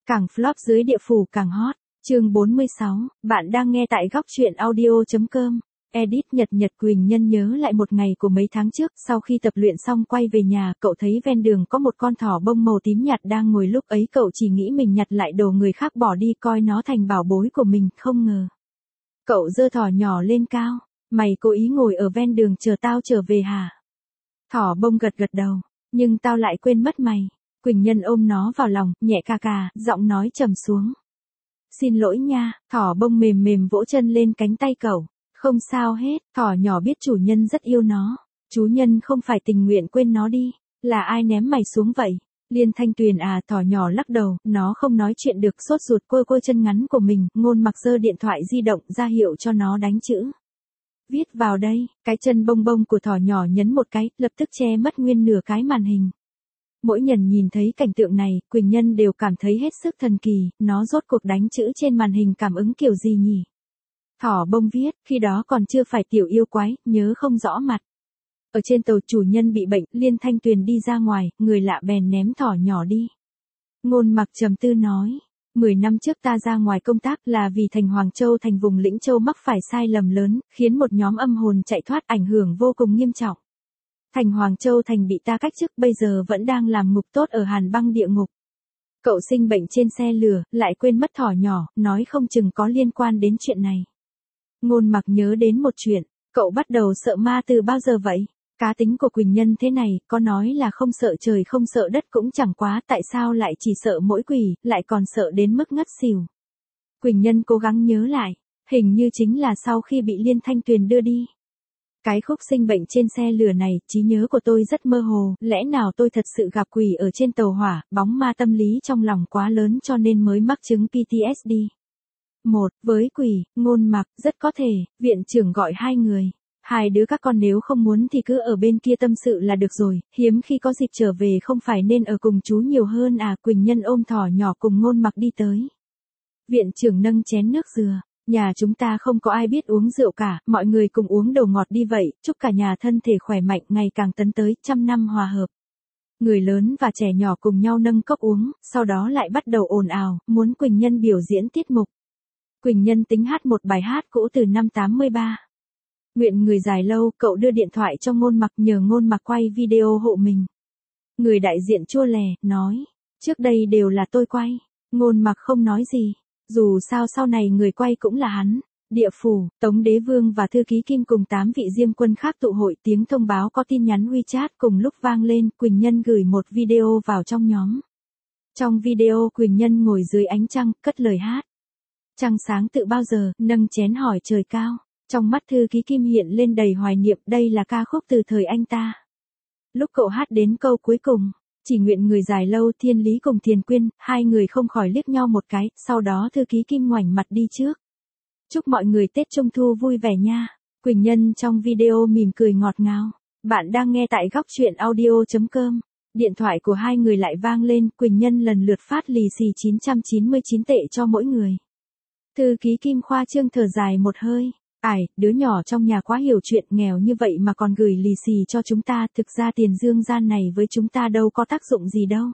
Càng flop dưới địa phủ càng hot. Chương 46, bạn đang nghe tại góc truyện audio.com. Edit Nhật Quỳnh Nhân nhớ lại một ngày của mấy tháng trước, sau khi tập luyện xong quay về nhà, cậu thấy ven đường có một con thỏ bông màu tím nhạt đang ngồi, lúc ấy cậu chỉ nghĩ mình nhặt lại đồ người khác bỏ đi, coi nó thành bảo bối của mình, không ngờ. Cậu giơ thỏ nhỏ lên cao, mày cố ý ngồi ở ven đường chờ tao trở về hả? Thỏ bông gật đầu, nhưng tao lại quên mất mày. Quỳnh Nhân ôm nó vào lòng, nhẹ cà cà, giọng nói trầm xuống. Xin lỗi nha, thỏ bông mềm vỗ chân lên cánh tay cậu. Không sao hết, thỏ nhỏ biết chủ nhân rất yêu nó. Chủ nhân không phải tình nguyện quên nó đi. Là ai ném mày xuống vậy? Liên Thanh Tuyền à? Thỏ nhỏ lắc đầu, nó không nói chuyện được, sốt ruột côi chân ngắn của mình. Ngôn Mặc giơ điện thoại di động ra hiệu cho nó đánh chữ. Viết vào đây. Cái chân bông bông của thỏ nhỏ nhấn một cái, lập tức che mất nguyên nửa cái màn hình. Mỗi lần nhìn thấy cảnh tượng này, Quỳnh Nhân đều cảm thấy hết sức thần kỳ, nó rốt cuộc đánh chữ trên màn hình cảm ứng kiểu gì nhỉ? Thỏ bông viết, khi đó còn chưa phải tiểu yêu quái, nhớ không rõ mặt. Ở trên tàu chủ nhân bị bệnh, Liên Thanh Tuyền đi ra ngoài, người lạ bèn ném thỏ nhỏ đi. Ngôn Mặc trầm tư nói, 10 năm trước ta ra ngoài công tác là vì thành Hoàng Châu, thành vùng Lĩnh Châu mắc phải sai lầm lớn, khiến một nhóm âm hồn chạy thoát, ảnh hưởng vô cùng nghiêm trọng. Thành Hoàng Châu thành bị ta cách chức, bây giờ vẫn đang làm ngục tốt ở Hàn Băng địa ngục. Cậu sinh bệnh trên xe lửa, lại quên mất thỏ nhỏ, nói không chừng có liên quan đến chuyện này. Ngôn Mặc nhớ đến một chuyện, cậu bắt đầu sợ ma từ bao giờ vậy? Cá tính của Quỳnh Nhân thế này, có nói là không sợ trời không sợ đất cũng chẳng quá, tại sao lại chỉ sợ mỗi quỷ, lại còn sợ đến mức ngất xỉu? Quỳnh Nhân cố gắng nhớ lại, hình như chính là sau khi bị Liên Thanh Tuyền đưa đi. Cái khúc sinh bệnh trên xe lửa này, trí nhớ của tôi rất mơ hồ, lẽ nào tôi thật sự gặp quỷ ở trên tàu hỏa, bóng ma tâm lý trong lòng quá lớn cho nên mới mắc chứng PTSD. Với quỷ, Ngôn Mặc, rất có thể, viện trưởng gọi hai người. Hai đứa các con nếu không muốn thì cứ ở bên kia tâm sự là được rồi, hiếm khi có dịp trở về không phải nên ở cùng chú nhiều hơn à? Quỳnh Nhân ôm thỏ nhỏ cùng Ngôn Mặc đi tới. Viện trưởng nâng chén nước dừa. Nhà chúng ta không có ai biết uống rượu cả, mọi người cùng uống đồ ngọt đi vậy, chúc cả nhà thân thể khỏe mạnh, ngày càng tấn tới, 100 năm hòa hợp. Người lớn và trẻ nhỏ cùng nhau nâng cốc uống, sau đó lại bắt đầu ồn ào, muốn Quỳnh Nhân biểu diễn tiết mục. Quỳnh Nhân tính hát một bài hát cũ từ năm 83. Nguyện người dài lâu, cậu đưa điện thoại cho Ngôn Mặc nhờ Ngôn Mặc quay video hộ mình. Người đại diện chua lè, nói, trước đây đều là tôi quay. Ngôn Mặc không nói gì. Dù sao sau này người quay cũng là hắn. Địa phủ, Tống Đế Vương và thư ký Kim cùng 8 vị diêm quân khác tụ hội, tiếng thông báo có tin nhắn WeChat cùng lúc vang lên, Quỳnh Nhân gửi một video vào trong nhóm. Trong video Quỳnh Nhân ngồi dưới ánh trăng, cất lời hát. Trăng sáng tự bao giờ, nâng chén hỏi trời cao. Trong mắt thư ký Kim hiện lên đầy hoài niệm, đây là ca khúc từ thời anh ta. Lúc cậu hát đến câu cuối cùng, chỉ nguyện người dài lâu, Thiên Lý cùng Thiền Quyên, hai người không khỏi liếc nhau một cái, sau đó thư ký Kim ngoảnh mặt đi trước. Chúc mọi người Tết Trung Thu vui vẻ nha. Quỳnh Nhân trong video mỉm cười ngọt ngào. Bạn đang nghe tại góc truyện audio.com. Điện thoại của hai người lại vang lên, Quỳnh Nhân lần lượt phát lì xì 999 tệ cho mỗi người. Thư ký Kim khoa trương thở dài một hơi. Đứa nhỏ trong nhà quá hiểu chuyện, nghèo như vậy mà còn gửi lì xì cho chúng ta, thực ra tiền dương gian này với chúng ta đâu có tác dụng gì đâu.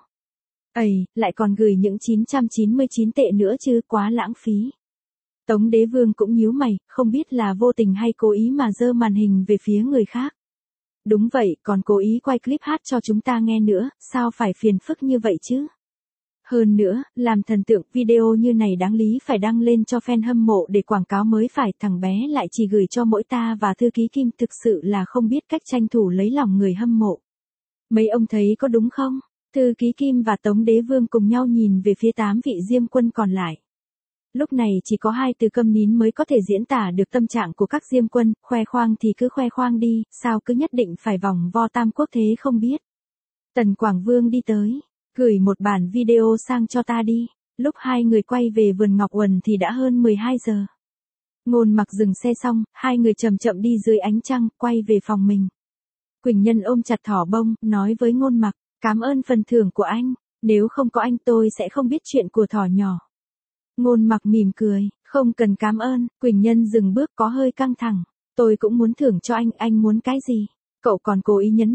Lại còn gửi những 999 tệ nữa chứ, quá lãng phí. Tống Đế Vương cũng nhíu mày, không biết là vô tình hay cố ý mà giơ màn hình về phía người khác. Đúng vậy, còn cố ý quay clip hát cho chúng ta nghe nữa, sao phải phiền phức như vậy chứ? Hơn nữa, làm thần tượng, video như này đáng lý phải đăng lên cho fan hâm mộ để quảng cáo mới phải, thằng bé lại chỉ gửi cho mỗi ta và thư ký Kim, thực sự là không biết cách tranh thủ lấy lòng người hâm mộ. Mấy ông thấy có đúng không? Thư ký Kim và Tống Đế Vương cùng nhau nhìn về phía 8 vị diêm quân còn lại. Lúc này chỉ có 2 từ câm nín mới có thể diễn tả được tâm trạng của các diêm quân, khoe khoang thì cứ khoe khoang đi, sao cứ nhất định phải vòng vo tam quốc thế không biết. Tần Quảng Vương đi tới. Gửi một bản video sang cho ta đi. Lúc hai người quay về vườn Ngọc Uẩn thì đã hơn 12 giờ. Ngôn Mặc dừng xe xong, hai người chậm chậm đi dưới ánh trăng, quay về phòng mình. Quỳnh Nhân ôm chặt thỏ bông, nói với Ngôn Mặc, cảm ơn phần thưởng của anh, nếu không có anh tôi sẽ không biết chuyện của thỏ nhỏ. Ngôn Mặc mỉm cười, không cần cảm ơn. Quỳnh Nhân dừng bước có hơi căng thẳng. Tôi cũng muốn thưởng cho anh muốn cái gì? Cậu còn cố ý nhấn mạnh.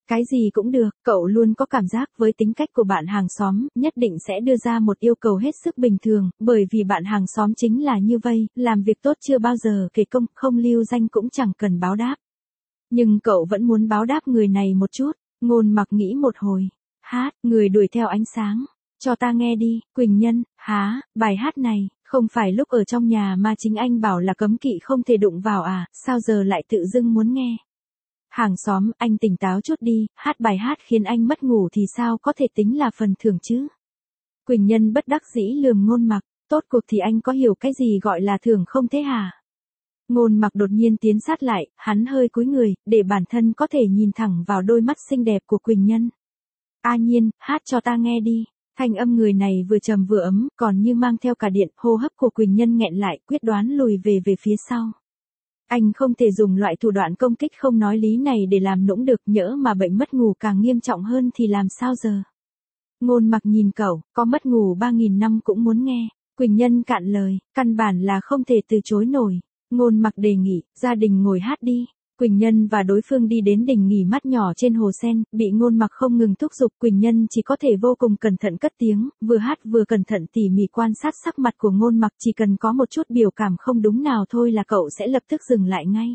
Cái gì cũng được, cậu luôn có cảm giác với tính cách của bạn hàng xóm, nhất định sẽ đưa ra một yêu cầu hết sức bình thường, bởi vì bạn hàng xóm chính là như vậy, làm việc tốt chưa bao giờ kể công, không lưu danh cũng chẳng cần báo đáp. Nhưng cậu vẫn muốn báo đáp người này một chút, Ngôn Mặc nghĩ một hồi. Hát, người đuổi theo ánh sáng. Cho ta nghe đi, Quỳnh Nhân, há, bài hát này, không phải lúc ở trong nhà mà chính anh bảo là cấm kỵ không thể đụng vào à, sao giờ lại tự dưng muốn nghe. Hàng xóm, anh tỉnh táo chút đi, hát bài hát khiến anh mất ngủ thì sao có thể tính là phần thưởng chứ. Quỳnh Nhân bất đắc dĩ lườm Ngôn Mặc, tốt cuộc thì anh có hiểu cái gì gọi là thưởng không thế hả? Ngôn Mặc đột nhiên tiến sát lại, hắn hơi cúi người, để bản thân có thể nhìn thẳng vào đôi mắt xinh đẹp của Quỳnh Nhân. A Nhiên, hát cho ta nghe đi. Thanh âm người này vừa trầm vừa ấm, còn như mang theo cả điện, hô hấp của Quỳnh Nhân nghẹn lại, quyết đoán lùi về phía sau. Anh không thể dùng loại thủ đoạn công kích không nói lý này để làm nũng được, nhỡ mà bệnh mất ngủ càng nghiêm trọng hơn thì làm sao giờ. Ngôn Mặc nhìn cậu, có mất ngủ 3.000 năm cũng muốn nghe. Quỳnh Nhân cạn lời, căn bản là không thể từ chối nổi. Ngôn Mặc đề nghị, gia đình ngồi hát đi. Quỳnh Nhân và đối phương đi đến đình nghỉ mát nhỏ trên hồ sen, bị Ngôn Mặc không ngừng thúc giục, Quỳnh Nhân chỉ có thể vô cùng cẩn thận cất tiếng, vừa hát vừa cẩn thận tỉ mỉ quan sát sắc mặt của Ngôn Mặc, chỉ cần có một chút biểu cảm không đúng nào thôi là cậu sẽ lập tức dừng lại ngay.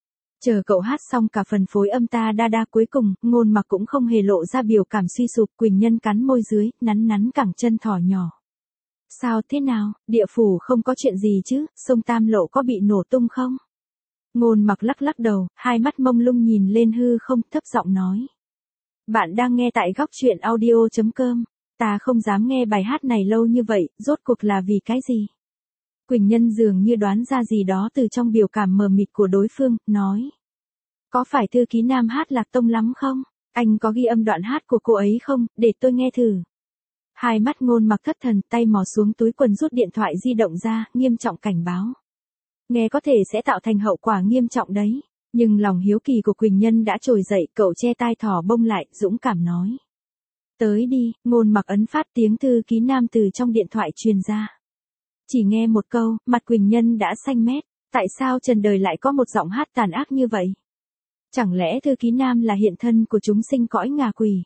Chờ cậu hát xong cả phần phối âm ta đa đa cuối cùng, Ngôn Mặc cũng không hề lộ ra biểu cảm suy sụp, Quỳnh Nhân cắn môi dưới, nắn nắn cẳng chân thỏ nhỏ. Sao thế nào, địa phủ không có chuyện gì chứ, sông Tam Lộ có bị nổ tung không? Ngôn Mặc lắc lắc đầu, hai mắt mông lung nhìn lên hư không, thấp giọng nói. Bạn đang nghe tại góc truyện audio.com, ta không dám nghe bài hát này lâu như vậy, rốt cuộc là vì cái gì? Quỳnh Nhân dường như đoán ra gì đó từ trong biểu cảm mờ mịt của đối phương, nói. Có phải thư ký nam hát lạc tông lắm không? Anh có ghi âm đoạn hát của cô ấy không, để tôi nghe thử. Hai mắt Ngôn Mặc thất thần, tay mò xuống túi quần rút điện thoại di động ra, nghiêm trọng cảnh báo. Nghe có thể sẽ tạo thành hậu quả nghiêm trọng đấy. Nhưng lòng hiếu kỳ của Quỳnh Nhân đã trồi dậy, cậu che tai thỏ bông lại, dũng cảm nói. Tới đi, Ngôn Mặc ấn phát tiếng thư ký nam từ trong điện thoại truyền ra. Chỉ nghe một câu, mặt Quỳnh Nhân đã xanh mét. Tại sao trần đời lại có một giọng hát tàn ác như vậy? Chẳng lẽ thư ký nam là hiện thân của chúng sinh cõi ngạ quỷ?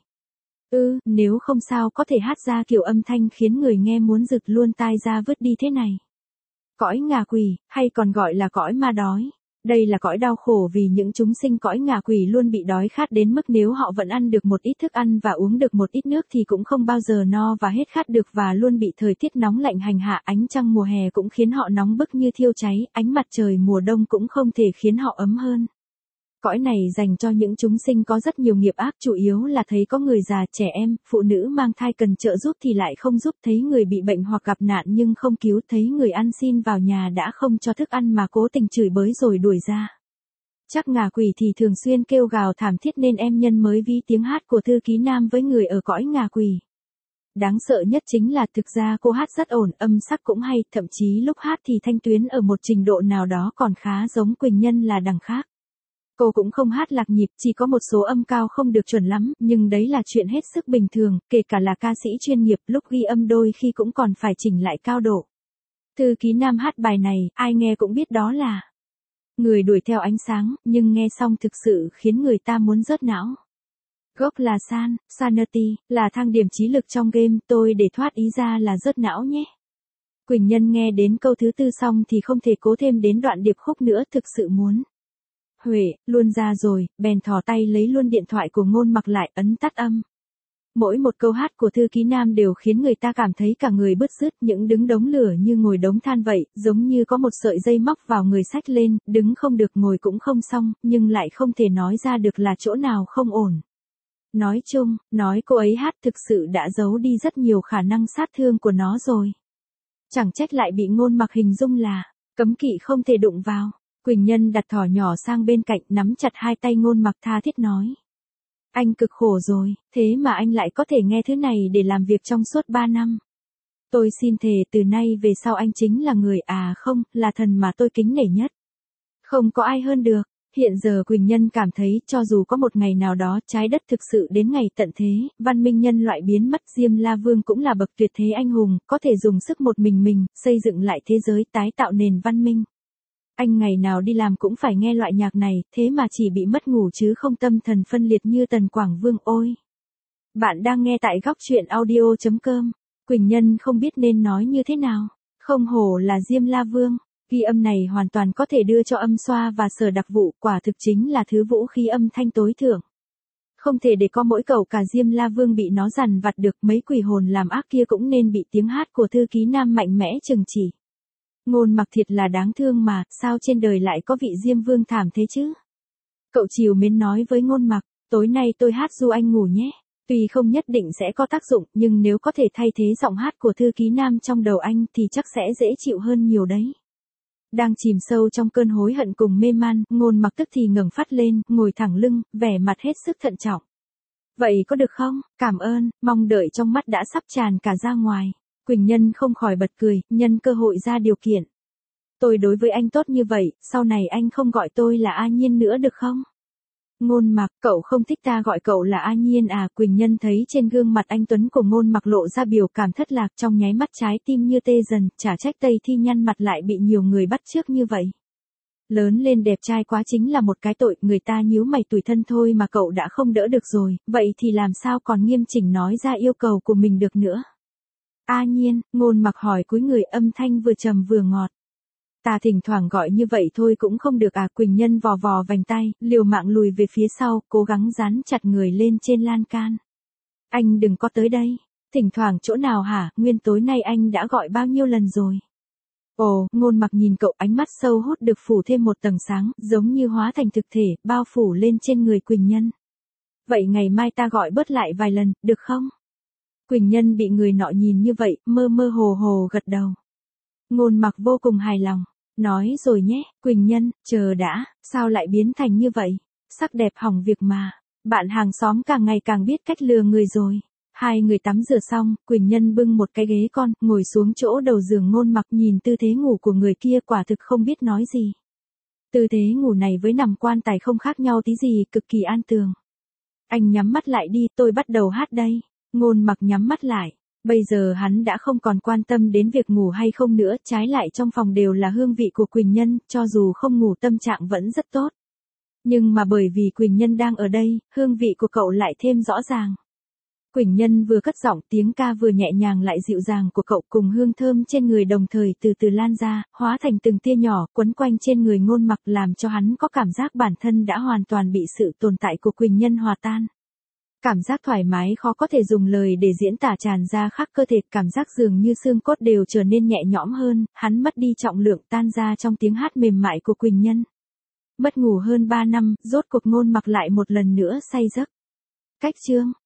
Nếu không sao có thể hát ra kiểu âm thanh khiến người nghe muốn rực luôn tai ra vứt đi thế này. Cõi ngạ quỷ, hay còn gọi là cõi ma đói. Đây là cõi đau khổ vì những chúng sinh cõi ngạ quỷ luôn bị đói khát đến mức nếu họ vẫn ăn được một ít thức ăn và uống được một ít nước thì cũng không bao giờ no và hết khát được, và luôn bị thời tiết nóng lạnh hành hạ, ánh trăng mùa hè cũng khiến họ nóng bức như thiêu cháy, ánh mặt trời mùa đông cũng không thể khiến họ ấm hơn. Cõi này dành cho những chúng sinh có rất nhiều nghiệp ác, chủ yếu là thấy có người già, trẻ em, phụ nữ mang thai cần trợ giúp thì lại không giúp, thấy người bị bệnh hoặc gặp nạn nhưng không cứu, thấy người ăn xin vào nhà đã không cho thức ăn mà cố tình chửi bới rồi đuổi ra. Chắc ngạ quỷ thì thường xuyên kêu gào thảm thiết nên em nhân mới ví tiếng hát của thư ký nam với người ở cõi ngạ quỷ. Đáng sợ nhất chính là thực ra cô hát rất ổn, âm sắc cũng hay, thậm chí lúc hát thì thanh tuyến ở một trình độ nào đó còn khá giống Quỳnh Nhân là đằng khác. Cô cũng không hát lạc nhịp, chỉ có một số âm cao không được chuẩn lắm, nhưng đấy là chuyện hết sức bình thường, kể cả là ca sĩ chuyên nghiệp, lúc ghi âm đôi khi cũng còn phải chỉnh lại cao độ. Thư ký nam hát bài này, ai nghe cũng biết đó là Người đuổi theo ánh sáng, nhưng nghe xong thực sự khiến người ta muốn rớt não. Gốc là Sanity, là thang điểm trí lực trong game, tôi để thoát ý ra là rớt não nhé. Quỳnh Nhân nghe đến câu thứ tư xong thì không thể cố thêm đến đoạn điệp khúc nữa, thực sự muốn. Huệ, luôn ra rồi, bèn thò tay lấy luôn điện thoại của Ngôn Mặc lại, ấn tắt âm. Mỗi một câu hát của thư ký nam đều khiến người ta cảm thấy cả người bứt rứt, những đứng đống lửa như ngồi đống than vậy, giống như có một sợi dây móc vào người xách lên, đứng không được ngồi cũng không xong, nhưng lại không thể nói ra được là chỗ nào không ổn. Nói chung, nói cô ấy hát thực sự đã giấu đi rất nhiều khả năng sát thương của nó rồi. Chẳng trách lại bị Ngôn Mặc hình dung là cấm kỵ không thể đụng vào. Quỳnh Nhân đặt thỏ nhỏ sang bên cạnh, nắm chặt hai tay Ngôn Mặc tha thiết nói. Anh cực khổ rồi, thế mà anh lại có thể nghe thứ này để làm việc trong suốt 3 năm. Tôi xin thề từ nay về sau anh chính là người, là thần mà tôi kính nể nhất. Không có ai hơn được. Hiện giờ Quỳnh Nhân cảm thấy cho dù có một ngày nào đó trái đất thực sự đến ngày tận thế, văn minh nhân loại biến mất, Diêm La Vương cũng là bậc tuyệt thế anh hùng, có thể dùng sức một mình xây dựng lại thế giới, tái tạo nền văn minh. Anh ngày nào đi làm cũng phải nghe loại nhạc này, thế mà chỉ bị mất ngủ chứ không tâm thần phân liệt như Tần Quảng Vương ôi. Bạn đang nghe tại góc chuyện audio.com. Quỳnh Nhân không biết nên nói như thế nào. Không hổ là Diêm La Vương. Ghi âm này hoàn toàn có thể đưa cho âm xoa và sở đặc vụ, quả thực chính là thứ vũ khí âm thanh tối thượng. Không thể để có mỗi cậu cả Diêm La Vương bị nó dằn vặt được, mấy quỷ hồn làm ác kia cũng nên bị tiếng hát của thư ký nam mạnh mẽ trừng chỉ. Ngôn Mặc thiệt là đáng thương mà, sao trên đời lại có vị Diêm Vương thảm thế chứ? Cậu trìu mến nói với Ngôn Mặc, tối nay tôi hát du anh ngủ nhé. Tuy không nhất định sẽ có tác dụng, nhưng nếu có thể thay thế giọng hát của thư ký nam trong đầu anh thì chắc sẽ dễ chịu hơn nhiều đấy. Đang chìm sâu trong cơn hối hận cùng mê man, Ngôn Mặc tức thì ngẩng phát lên, ngồi thẳng lưng, vẻ mặt hết sức thận trọng. Vậy có được không? Cảm ơn, mong đợi trong mắt đã sắp tràn cả ra ngoài. Quỳnh Nhân không khỏi bật cười, nhân cơ hội ra điều kiện. Tôi đối với anh tốt như vậy, sau này anh không gọi tôi là A Nhiên nữa được không? Ngôn Mặc, cậu không thích ta gọi cậu là A Nhiên à? Quỳnh Nhân thấy trên gương mặt anh tuấn của Ngôn Mặc lộ ra biểu cảm thất lạc, trong nháy mắt trái tim như tê dần, chả trách Tây Thi nhăn mặt lại bị nhiều người bắt chước như vậy. Lớn lên đẹp trai quá chính là một cái tội, người ta nhíu mày tủi thân thôi mà cậu đã không đỡ được rồi, vậy thì làm sao còn nghiêm chỉnh nói ra yêu cầu của mình được nữa? A Nhiên, Ngôn Mặc hỏi cúi người, âm thanh vừa trầm vừa ngọt. Ta thỉnh thoảng gọi như vậy thôi cũng không được à? Quỳnh Nhân vò vò vành tay, liều mạng lùi về phía sau, cố gắng dán chặt người lên trên lan can. Anh đừng có tới đây. Thỉnh thoảng chỗ nào hả? Nguyên tối nay anh đã gọi bao nhiêu lần rồi? Ồ, Ngôn Mặc nhìn cậu, ánh mắt sâu hút được phủ thêm một tầng sáng, giống như hóa thành thực thể, bao phủ lên trên người Quỳnh Nhân. Vậy ngày mai ta gọi bớt lại vài lần, được không? Quỳnh Nhân bị người nọ nhìn như vậy, mơ mơ hồ hồ gật đầu. Ngôn Mặc vô cùng hài lòng. Nói rồi nhé, Quỳnh Nhân, chờ đã, sao lại biến thành như vậy? Sắc đẹp hỏng việc mà. Bạn hàng xóm càng ngày càng biết cách lừa người rồi. Hai người tắm rửa xong, Quỳnh Nhân bưng một cái ghế con, ngồi xuống chỗ đầu giường Ngôn Mặc, nhìn tư thế ngủ của người kia quả thực không biết nói gì. Tư thế ngủ này với nằm quan tài không khác nhau tí gì, cực kỳ an tường. Anh nhắm mắt lại đi, tôi bắt đầu hát đây. Ngôn Mặc nhắm mắt lại. Bây giờ hắn đã không còn quan tâm đến việc ngủ hay không nữa, trái lại trong phòng đều là hương vị của Quỳnh Nhân, cho dù không ngủ tâm trạng vẫn rất tốt. Nhưng mà bởi vì Quỳnh Nhân đang ở đây, hương vị của cậu lại thêm rõ ràng. Quỳnh Nhân vừa cất giọng, tiếng ca vừa nhẹ nhàng lại dịu dàng của cậu cùng hương thơm trên người đồng thời từ từ lan ra, hóa thành từng tia nhỏ, quấn quanh trên người Ngôn Mặc, làm cho hắn có cảm giác bản thân đã hoàn toàn bị sự tồn tại của Quỳnh Nhân hòa tan. Cảm giác thoải mái khó có thể dùng lời để diễn tả tràn ra khắp cơ thể, cảm giác dường như xương cốt đều trở nên nhẹ nhõm hơn, hắn mất đi trọng lượng tan ra trong tiếng hát mềm mại của Quỳnh Nhân. Mất ngủ hơn 3 năm, rốt cuộc Ngôn Mặc lại một lần nữa say giấc. Cách chương